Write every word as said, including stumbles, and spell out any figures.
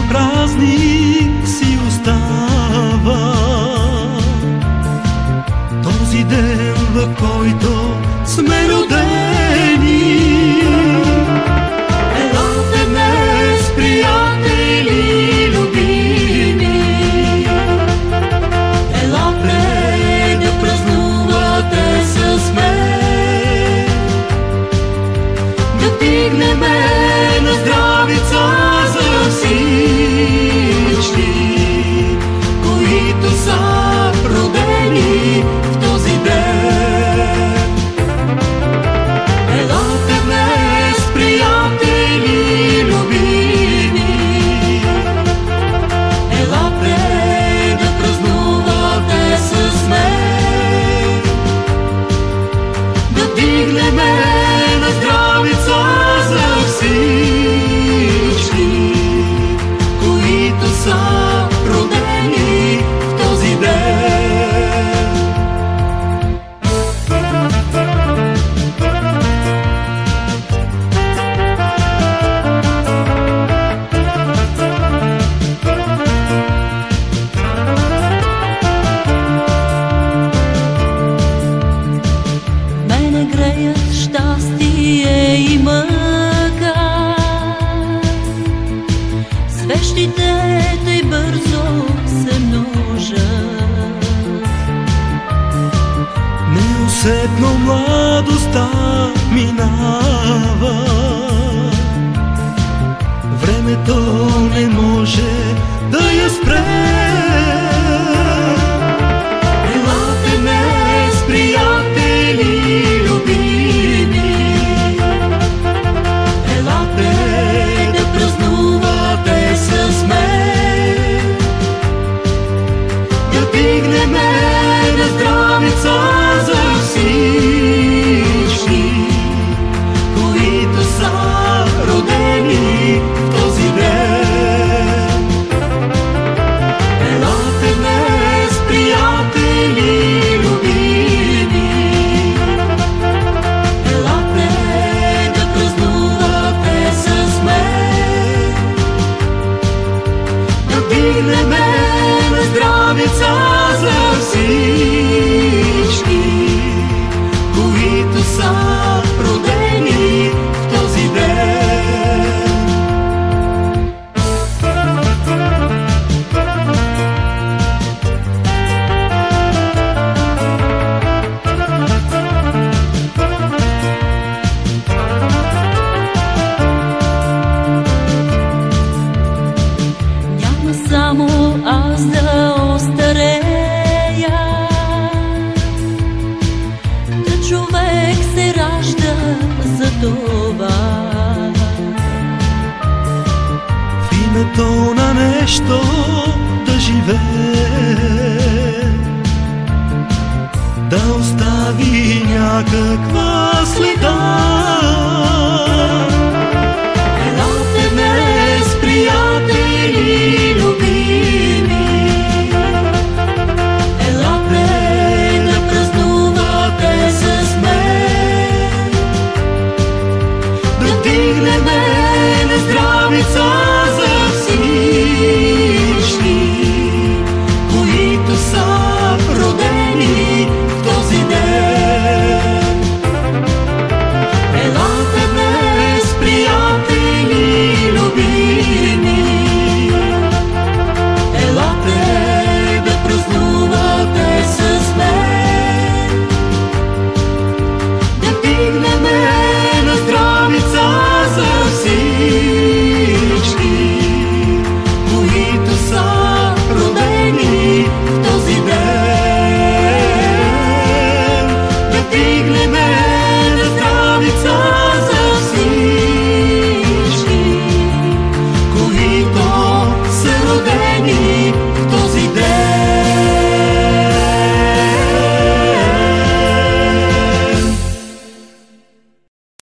празник си остава. Този ден, в който сме родени. Елате днес, приятели любими, елате да празнувате с мен, да вдигнем на здравица за всички, които са родени в този ден. Елате днес, приятели любими, елате да празнувате с мен, да вдигнем на здравица за всички, които са родени в този ден. Мене греят щастие и мъка, свещите тъй бързо се множат. Неусетно младостта минава, времето не може да я спре. Елате днес, приятели любими, елате да празнувате с мен, да вдигнем на здравица за всички, които са родени в този ден. Елате днес, приятели любими, елате да празнувате с мен, да вдигнем на здравица за всички, които са родени в този ден. Няма само аз да остарея, да човек се ражда за това. В името на нещо да живее, да остави някаква следа.